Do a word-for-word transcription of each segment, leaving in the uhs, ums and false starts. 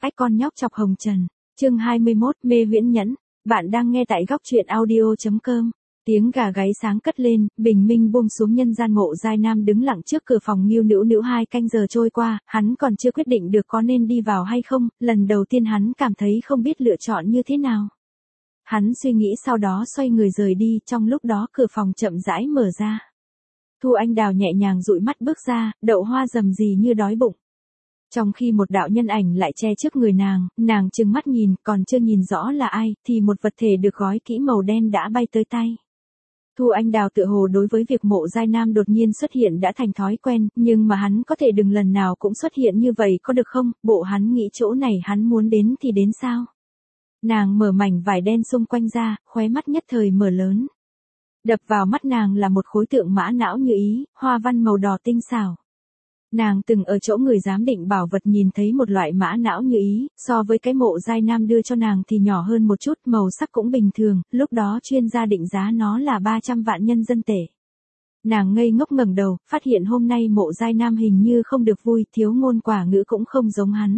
Ách con nhóc chọc hồng trần. Chương hai mươi mốt, mê viễn nhẫn. Bạn đang nghe tại góc truyện audio chấm com. Tiếng gà gáy sáng cất lên, bình minh buông xuống, nhân gian Mộ Giai Nam đứng lặng trước cửa phòng Nghiêu Nữu Nữu. Hai canh giờ trôi qua, hắn còn chưa quyết định được có nên đi vào hay không, lần đầu tiên hắn cảm thấy không biết lựa chọn như thế nào. Hắn suy nghĩ sau đó xoay người rời đi, trong lúc đó cửa phòng chậm rãi mở ra. Thu Anh Đào nhẹ nhàng dụi mắt bước ra, Đậu Hoa rầm rì như đói bụng. Trong khi một đạo nhân ảnh lại che trước người nàng, nàng trừng mắt nhìn, còn chưa nhìn rõ là ai, thì một vật thể được gói kỹ màu đen đã bay tới tay. Thu Anh Đào tựa hồ đối với việc Mộ Giai Nam đột nhiên xuất hiện đã thành thói quen, nhưng mà hắn có thể đừng lần nào cũng xuất hiện như vậy có được không, bộ hắn nghĩ chỗ này hắn muốn đến thì đến sao. Nàng mở mảnh vải đen xung quanh ra, khóe mắt nhất thời mở lớn. Đập vào mắt nàng là một khối tượng mã não như ý, hoa văn màu đỏ tinh xảo. Nàng từng ở chỗ người giám định bảo vật nhìn thấy một loại mã não như ý, so với cái Mộ Giai Nam đưa cho nàng thì nhỏ hơn một chút, màu sắc cũng bình thường, lúc đó chuyên gia định giá nó là ba trăm vạn nhân dân tệ. Nàng ngây ngốc ngẩng đầu, phát hiện hôm nay Mộ Giai Nam hình như không được vui, thiếu ngôn quả ngữ cũng không giống hắn.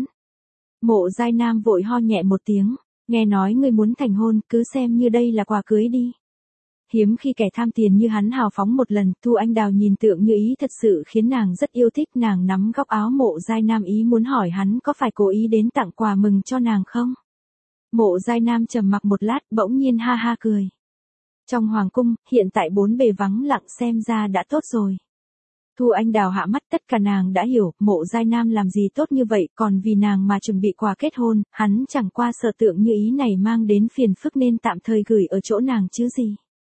Mộ Giai Nam vội ho nhẹ một tiếng, nghe nói ngươi muốn thành hôn, cứ xem như đây là quà cưới đi. Hiếm khi kẻ tham tiền như hắn hào phóng một lần, Thu Anh Đào nhìn tượng như ý thật sự khiến nàng rất yêu thích. Nàng nắm góc áo Mộ Giai Nam, ý muốn hỏi hắn có phải cố ý đến tặng quà mừng cho nàng không. Mộ Giai Nam trầm mặc một lát, bỗng nhiên ha ha cười. Trong hoàng cung, hiện tại bốn bề vắng lặng, xem ra đã tốt rồi. Thu Anh Đào hạ mắt, tất cả nàng đã hiểu, Mộ Giai Nam làm gì tốt như vậy, còn vì nàng mà chuẩn bị quà kết hôn, hắn chẳng qua sợ tượng như ý này mang đến phiền phức nên tạm thời gửi ở chỗ nàng chứ gì.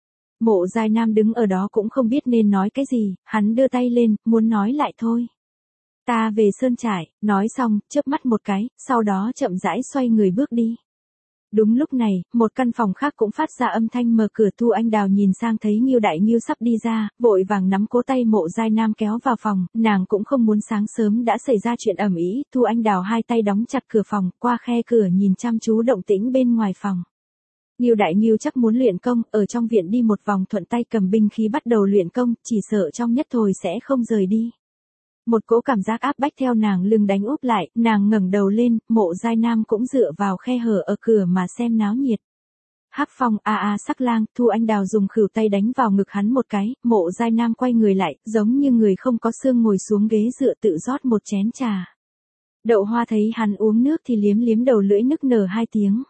Mộ Giai Nam đứng ở đó cũng không biết nên nói cái gì, hắn đưa tay lên, muốn nói lại thôi. Ta về Sơn Trại, nói xong, chớp mắt một cái, sau đó chậm rãi xoay người bước đi. Đúng lúc này, một căn phòng khác cũng phát ra âm thanh mở cửa. Thu Anh Đào nhìn sang thấy Nghiêu Đại Nghiêu sắp đi ra, vội vàng nắm cố tay Mộ Giai Nam kéo vào phòng, nàng cũng không muốn sáng sớm đã xảy ra chuyện ầm ĩ. Thu Anh Đào hai tay đóng chặt cửa phòng, qua khe cửa nhìn chăm chú động tĩnh bên ngoài phòng. Nghiêu Đại Nghiêu chắc muốn luyện công, ở trong viện đi một vòng thuận tay cầm binh khí bắt đầu luyện công, chỉ sợ trong nhất thời sẽ không rời đi. Một cỗ cảm giác áp bách theo nàng lưng đánh úp lại, nàng ngẩng đầu lên, Mộ Giai Nam cũng dựa vào khe hở ở cửa mà xem náo nhiệt. Hắc Phong a a sắc lang, Thu Anh Đào dùng khuỷu tay đánh vào ngực hắn một cái, Mộ Giai Nam quay người lại, giống như người không có xương ngồi xuống ghế dựa tự rót một chén trà. Đậu Hoa thấy hắn uống nước thì liếm liếm đầu lưỡi nức nở hai tiếng.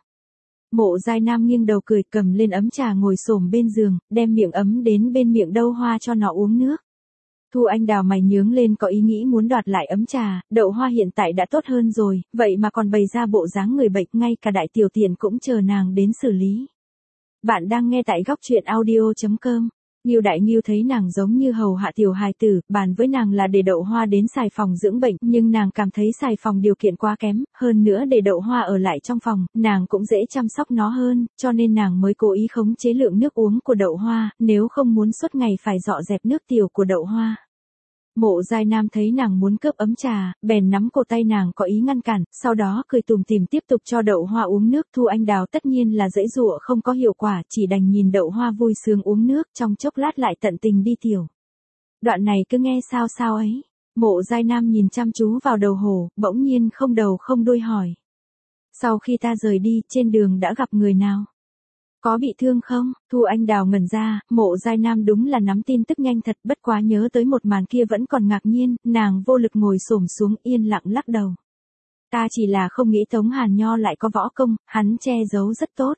Mộ Giai Nam nghiêng đầu cười, cầm lên ấm trà ngồi xổm bên giường, đem miệng ấm đến bên miệng Đậu Hoa cho nó uống nước. Thu Anh Đào mày nhướng lên, có ý nghĩ muốn đoạt lại ấm trà. Đậu Hoa hiện tại đã tốt hơn rồi, vậy mà còn bày ra bộ dáng người bệnh, ngay cả đại tiểu tiện cũng chờ nàng đến xử lý. Bạn đang nghe tại góc truyện audio chấm com. Nghiêu Đại Nghiêu thấy nàng giống như hầu hạ tiểu hài tử, bàn với nàng là để Đậu Hoa đến xài phòng dưỡng bệnh, nhưng nàng cảm thấy xài phòng điều kiện quá kém, hơn nữa để Đậu Hoa ở lại trong phòng, nàng cũng dễ chăm sóc nó hơn, cho nên nàng mới cố ý khống chế lượng nước uống của Đậu Hoa, nếu không muốn suốt ngày phải dọ dẹp nước tiểu của Đậu Hoa. Mộ Giai Nam thấy nàng muốn cướp ấm trà, bèn nắm cổ tay nàng có ý ngăn cản, sau đó cười tủm tỉm tiếp tục cho Đậu Hoa uống nước. Thu Anh Đào tất nhiên là giãy giụa không có hiệu quả, chỉ đành nhìn Đậu Hoa vui sướng uống nước, trong chốc lát lại tận tình đi tiểu. Đoạn này cứ nghe sao sao ấy. Mộ Giai Nam nhìn chăm chú vào đầu hồ, bỗng nhiên không đầu không đuôi hỏi. Sau khi ta rời đi, trên đường đã gặp người nào? Có bị thương không? Thu Anh Đào ngẩn ra, Mộ Giai Nam đúng là nắm tin tức nhanh thật, bất quá nhớ tới một màn kia vẫn còn ngạc nhiên, nàng vô lực ngồi xổm xuống yên lặng lắc đầu. Ta chỉ là không nghĩ Tống Hàn Nho lại có võ công, hắn che giấu rất tốt.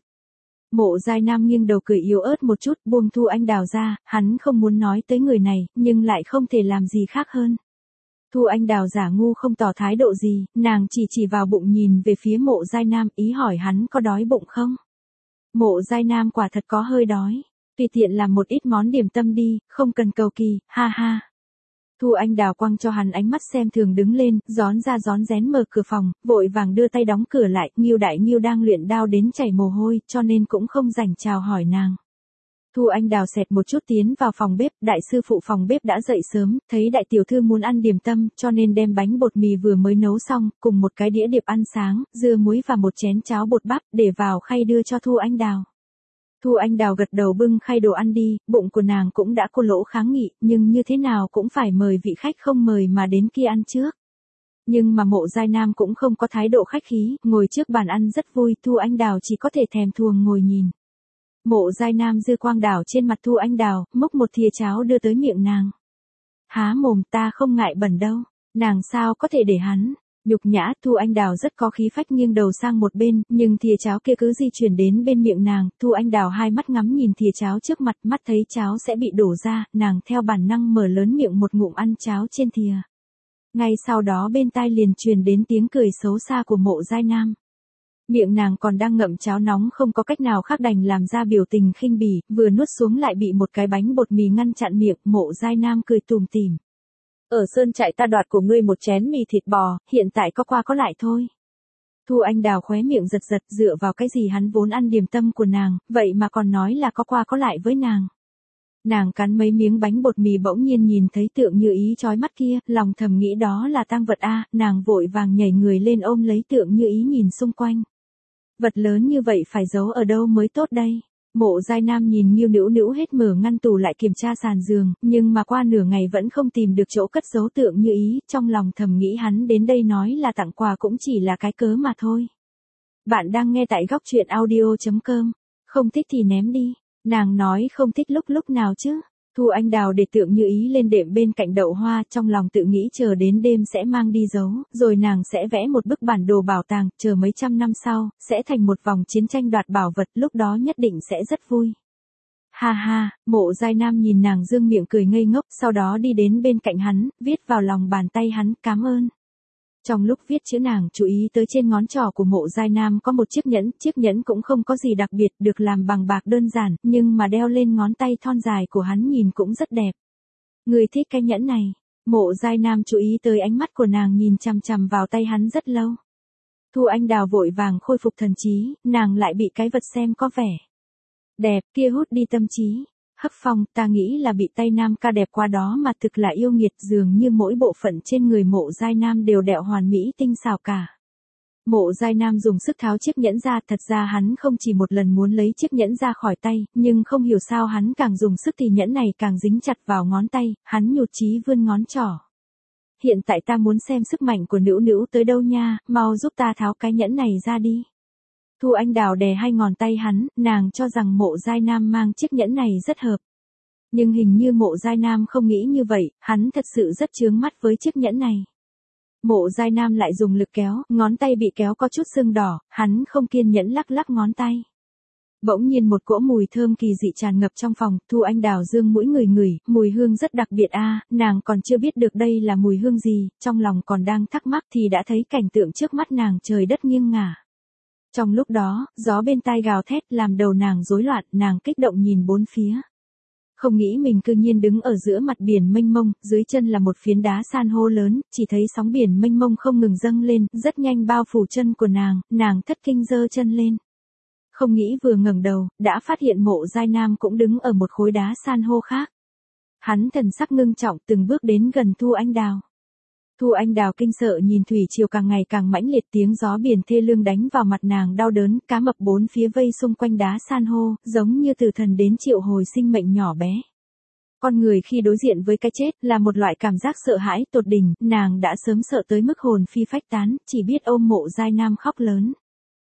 Mộ Giai Nam nghiêng đầu cười yếu ớt một chút, buông Thu Anh Đào ra, hắn không muốn nói tới người này, nhưng lại không thể làm gì khác hơn. Thu Anh Đào giả ngu không tỏ thái độ gì, nàng chỉ chỉ vào bụng nhìn về phía Mộ Giai Nam, ý hỏi hắn có đói bụng không. Mộ Giai Nam quả thật có hơi đói, tùy tiện làm một ít món điểm tâm đi, không cần cầu kỳ, ha ha. Thu Anh Đào quăng cho hắn ánh mắt xem thường, đứng lên, rón ra rón rén mở cửa phòng, vội vàng đưa tay đóng cửa lại. Nghiêu Đại Nghiêu đang luyện đao đến chảy mồ hôi, cho nên cũng không rảnh chào hỏi nàng. Thu Anh Đào xẹt một chút tiến vào phòng bếp, đại sư phụ phòng bếp đã dậy sớm, thấy đại tiểu thư muốn ăn điểm tâm, cho nên đem bánh bột mì vừa mới nấu xong, cùng một cái đĩa điệp ăn sáng, dưa muối và một chén cháo bột bắp, để vào khay đưa cho Thu Anh Đào. Thu Anh Đào gật đầu bưng khay đồ ăn đi, bụng của nàng cũng đã cô lỗ kháng nghị, nhưng như thế nào cũng phải mời vị khách không mời mà đến kia ăn trước. Nhưng mà Mộ Giai Nam cũng không có thái độ khách khí, ngồi trước bàn ăn rất vui, Thu Anh Đào chỉ có thể thèm thuồng ngồi nhìn. Mộ Giai Nam dư quang đảo trên mặt Thu Anh Đào, múc một thìa cháo đưa tới miệng nàng. Há mồm, ta không ngại bẩn đâu, nàng sao có thể để hắn. Nhục nhã, Thu Anh Đào rất có khí phách nghiêng đầu sang một bên, nhưng thìa cháo kia cứ di chuyển đến bên miệng nàng, Thu Anh Đào hai mắt ngắm nhìn thìa cháo trước mặt, mắt thấy cháo sẽ bị đổ ra, nàng theo bản năng mở lớn miệng một ngụm ăn cháo trên thìa. Ngay sau đó bên tai liền truyền đến tiếng cười xấu xa của Mộ Giai Nam. Miệng nàng còn đang ngậm cháo nóng không có cách nào khác đành làm ra biểu tình khinh bỉ, vừa nuốt xuống lại bị một cái bánh bột mì ngăn chặn miệng, Mộ Giai Nam cười tủm tỉm. Ở sơn trại ta đoạt của ngươi một chén mì thịt bò, hiện tại có qua có lại thôi. Thu Anh Đào khóe miệng giật giật, dựa vào cái gì hắn vốn ăn điểm tâm của nàng, vậy mà còn nói là có qua có lại với nàng. Nàng cắn mấy miếng bánh bột mì bỗng nhiên nhìn thấy Tượng Như Ý chói mắt kia, lòng thầm nghĩ đó là tang vật a, nàng vội vàng nhảy người lên ôm lấy Tượng Như Ý nhìn xung quanh. Vật lớn như vậy phải giấu ở đâu mới tốt đây? Mộ Giai Nam nhìn Nghiêu Nữu Nữu hết mở ngăn tủ lại kiểm tra sàn giường, nhưng mà qua nửa ngày vẫn không tìm được chỗ cất giấu Tượng Như Ý, trong lòng thầm nghĩ hắn đến đây nói là tặng quà cũng chỉ là cái cớ mà thôi. Bạn đang nghe tại góc truyện audio chấm com, không thích thì ném đi, nàng nói không thích lúc lúc nào chứ. Thu Anh Đào để Tượng Như Ý lên đệm bên cạnh đậu hoa, trong lòng tự nghĩ chờ đến đêm sẽ mang đi giấu, rồi nàng sẽ vẽ một bức bản đồ bảo tàng, chờ mấy trăm năm sau, sẽ thành một vòng chiến tranh đoạt bảo vật, lúc đó nhất định sẽ rất vui. Ha ha, Mộ Giai Nam nhìn nàng dương miệng cười ngây ngốc, sau đó đi đến bên cạnh hắn, viết vào lòng bàn tay hắn, cảm ơn. Trong lúc viết chữ nàng chú ý tới trên ngón trỏ của Mộ Giai Nam có một chiếc nhẫn, chiếc nhẫn cũng không có gì đặc biệt, được làm bằng bạc đơn giản, nhưng mà đeo lên ngón tay thon dài của hắn nhìn cũng rất đẹp. Người thích cái nhẫn này. Mộ Giai Nam chú ý tới ánh mắt của nàng nhìn chằm chằm vào tay hắn rất lâu. Thu Anh Đào vội vàng khôi phục thần trí, nàng lại bị cái vật xem có vẻ đẹp kia hút đi tâm trí. Hắc Phong, ta nghĩ là bị tay Nam ca đẹp qua đó mà thực là yêu nghiệt, dường như mỗi bộ phận trên người Mộ Giai Nam đều đẹo hoàn mỹ tinh xảo cả. Mộ Giai Nam dùng sức tháo chiếc nhẫn ra, thật ra hắn không chỉ một lần muốn lấy chiếc nhẫn ra khỏi tay, nhưng không hiểu sao hắn càng dùng sức thì nhẫn này càng dính chặt vào ngón tay, hắn nhụt chí vươn ngón trỏ. Hiện tại ta muốn xem sức mạnh của Nữu Nữu tới đâu nha, mau giúp ta tháo cái nhẫn này ra đi. Thu Anh Đào đè hai ngón tay hắn, nàng cho rằng Mộ Giai Nam mang chiếc nhẫn này rất hợp. Nhưng hình như Mộ Giai Nam không nghĩ như vậy, hắn thật sự rất chướng mắt với chiếc nhẫn này. Mộ Giai Nam lại dùng lực kéo, ngón tay bị kéo có chút sưng đỏ, hắn không kiên nhẫn lắc lắc ngón tay. Bỗng nhiên một cỗ mùi thơm kỳ dị tràn ngập trong phòng, Thu Anh Đào dương mũi ngửi ngửi, mùi hương rất đặc biệt a, nàng còn chưa biết được đây là mùi hương gì, trong lòng còn đang thắc mắc thì đã thấy cảnh tượng trước mắt nàng trời đất nghiêng ngả. Trong lúc đó, gió bên tai gào thét làm đầu nàng rối loạn, nàng kích động nhìn bốn phía. Không nghĩ mình cư nhiên đứng ở giữa mặt biển mênh mông, dưới chân là một phiến đá san hô lớn, chỉ thấy sóng biển mênh mông không ngừng dâng lên, rất nhanh bao phủ chân của nàng, nàng thất kinh giơ chân lên. Không nghĩ vừa ngẩng đầu, đã phát hiện Mộ Giai Nam cũng đứng ở một khối đá san hô khác. Hắn thần sắc ngưng trọng từng bước đến gần Thu Anh Đào. Thu Anh Đào kinh sợ nhìn thủy triều càng ngày càng mãnh liệt, tiếng gió biển thê lương đánh vào mặt nàng đau đớn, cá mập bốn phía vây xung quanh đá san hô, giống như từ thần đến triệu hồi sinh mệnh nhỏ bé. Con người khi đối diện với cái chết là một loại cảm giác sợ hãi tột đỉnh, nàng đã sớm sợ tới mức hồn phi phách tán, chỉ biết ôm Mộ Giai Nam khóc lớn.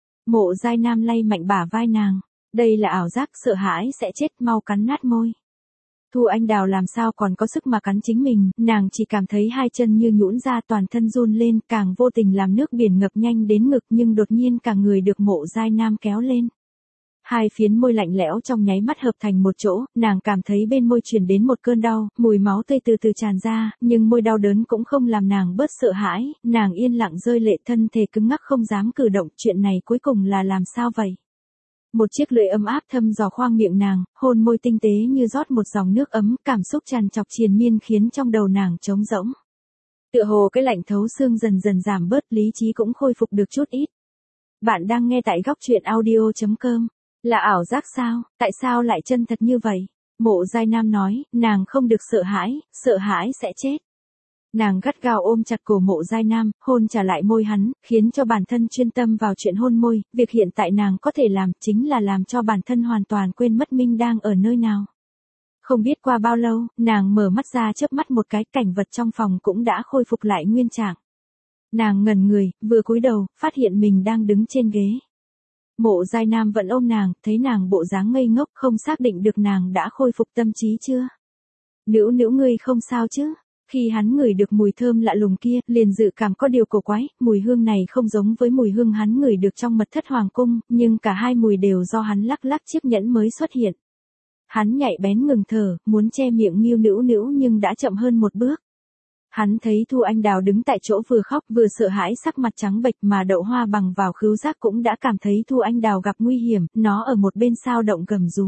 Mộ Giai Nam lay mạnh bả vai nàng, đây là ảo giác, sợ hãi sẽ chết, mau cắn nát môi. Thu Anh Đào làm sao còn có sức mà cắn chính mình, nàng chỉ cảm thấy hai chân như nhũn ra, toàn thân run lên, càng vô tình làm nước biển ngập nhanh đến ngực, nhưng đột nhiên cả người được Mộ Giai Nam kéo lên. Hai phiến môi lạnh lẽo trong nháy mắt hợp thành một chỗ, nàng cảm thấy bên môi truyền đến một cơn đau, mùi máu tươi từ từ tràn ra, nhưng môi đau đớn cũng không làm nàng bớt sợ hãi, nàng yên lặng rơi lệ, thân thể cứng ngắc không dám cử động, chuyện này cuối cùng là làm sao vậy? Một chiếc lưỡi ấm áp thâm dò khoang miệng nàng, hôn môi tinh tế như rót một dòng nước ấm, cảm xúc tràn trọc triền miên khiến trong đầu nàng trống rỗng. Tựa hồ cái lạnh thấu xương dần dần giảm bớt, lý trí cũng khôi phục được chút ít. Bạn đang nghe tại góc truyện audio chấm com. Là ảo giác sao, tại sao lại chân thật như vậy? Mộ Giai Nam nói, nàng không được sợ hãi, sợ hãi sẽ chết. Nàng gắt gao ôm chặt cổ Mộ Giai Nam, hôn trả lại môi hắn, khiến cho bản thân chuyên tâm vào chuyện hôn môi, việc hiện tại nàng có thể làm chính là làm cho bản thân hoàn toàn quên mất mình đang ở nơi nào. Không biết qua bao lâu, nàng mở mắt ra chớp mắt một cái, cảnh vật trong phòng cũng đã khôi phục lại nguyên trạng. Nàng ngẩn người, vừa cúi đầu, phát hiện mình đang đứng trên ghế. Mộ Giai Nam vẫn ôm nàng, thấy nàng bộ dáng ngây ngốc, không xác định được nàng đã khôi phục tâm trí chưa. Nữu nữu ngươi không sao chứ? Khi hắn ngửi được mùi thơm lạ lùng kia, liền dự cảm có điều cổ quái, mùi hương này không giống với mùi hương hắn ngửi được trong mật thất hoàng cung, nhưng cả hai mùi đều do hắn lắc lắc chiếc nhẫn mới xuất hiện. Hắn nhạy bén ngừng thở, muốn che miệng Ngưu Nữu Nữu nhưng đã chậm hơn một bước. Hắn thấy Thu Anh Đào đứng tại chỗ vừa khóc vừa sợ hãi, sắc mặt trắng bệch, mà Đậu Hoa bằng vào khứu giác cũng đã cảm thấy Thu Anh Đào gặp nguy hiểm, nó ở một bên sao động gầm rú.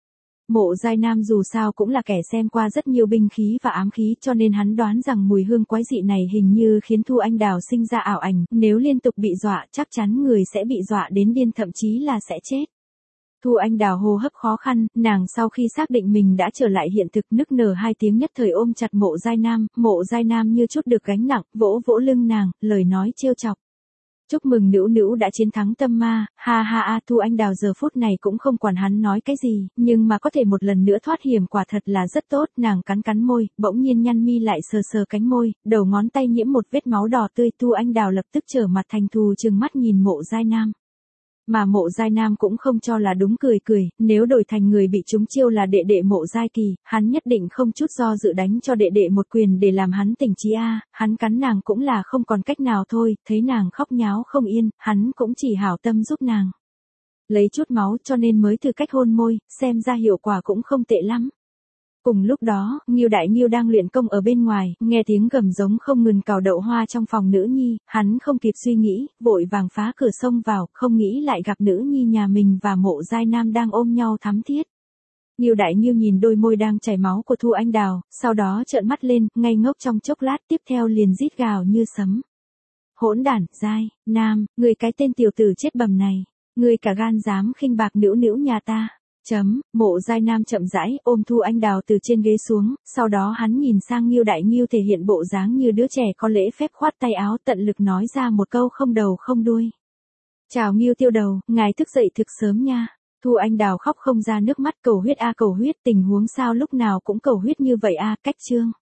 Mộ Giai Nam dù sao cũng là kẻ xem qua rất nhiều binh khí và ám khí, cho nên hắn đoán rằng mùi hương quái dị này hình như khiến Thu Anh Đào sinh ra ảo ảnh, nếu liên tục bị dọa chắc chắn người sẽ bị dọa đến điên, thậm chí là sẽ chết. Thu Anh Đào hô hấp khó khăn, nàng sau khi xác định mình đã trở lại hiện thực nức nở hai tiếng, nhất thời ôm chặt Mộ Giai Nam, Mộ Giai Nam như chút được gánh nặng, vỗ vỗ lưng nàng, lời nói trêu chọc. Chúc mừng Nữu Nữu đã chiến thắng tâm ma, ha ha a. Thu Anh Đào giờ phút này cũng không quản hắn nói cái gì, nhưng mà có thể một lần nữa thoát hiểm quả thật là rất tốt, nàng cắn cắn môi, bỗng nhiên nhăn mi lại sờ sờ cánh môi, đầu ngón tay nhiễm một vết máu đỏ tươi. Thu Anh Đào lập tức trở mặt thành thù trừng mắt nhìn Mộ Giai Nam. Mà Mộ Giai Nam cũng không cho là đúng, cười cười, nếu đổi thành người bị trúng chiêu là đệ đệ Mộ Giai Kỳ, hắn nhất định không chút do dự đánh cho đệ đệ một quyền để làm hắn tỉnh trí a. Hắn cắn nàng cũng là không còn cách nào thôi, thấy nàng khóc nháo không yên, hắn cũng chỉ hảo tâm giúp nàng lấy chút máu, cho nên mới thử cách hôn môi, xem ra hiệu quả cũng không tệ lắm. Cùng lúc đó, Ngưu Đại Ngưu đang luyện công ở bên ngoài, nghe tiếng gầm giống không ngừng cào Đậu Hoa trong phòng nữ nhi, hắn không kịp suy nghĩ, vội vàng phá cửa xông vào, không nghĩ lại gặp nữ nhi nhà mình và Mộ Giai Nam đang ôm nhau thắm thiết. Ngưu Đại Ngưu nhìn đôi môi đang chảy máu của Thu Anh Đào, sau đó trợn mắt lên, ngây ngốc trong chốc lát, tiếp theo liền rít gào như sấm. Hỗn đản, Giai Nam, người cái tên tiểu tử chết bầm này, người cả gan dám khinh bạc Nữu Nữu nhà ta. Chấm, Mộ Giai Nam chậm rãi ôm Thu Anh Đào từ trên ghế xuống, sau đó hắn nhìn sang Ngưu Đại Ngưu thể hiện bộ dáng như đứa trẻ có lễ phép, khoát tay áo tận lực nói ra một câu không đầu không đuôi. Chào Ngưu Tiêu Đầu, ngài thức dậy thực sớm nha. Thu Anh Đào khóc không ra nước mắt, cầu huyết a cầu huyết, tình huống sao lúc nào cũng cầu huyết như vậy a, cách chương.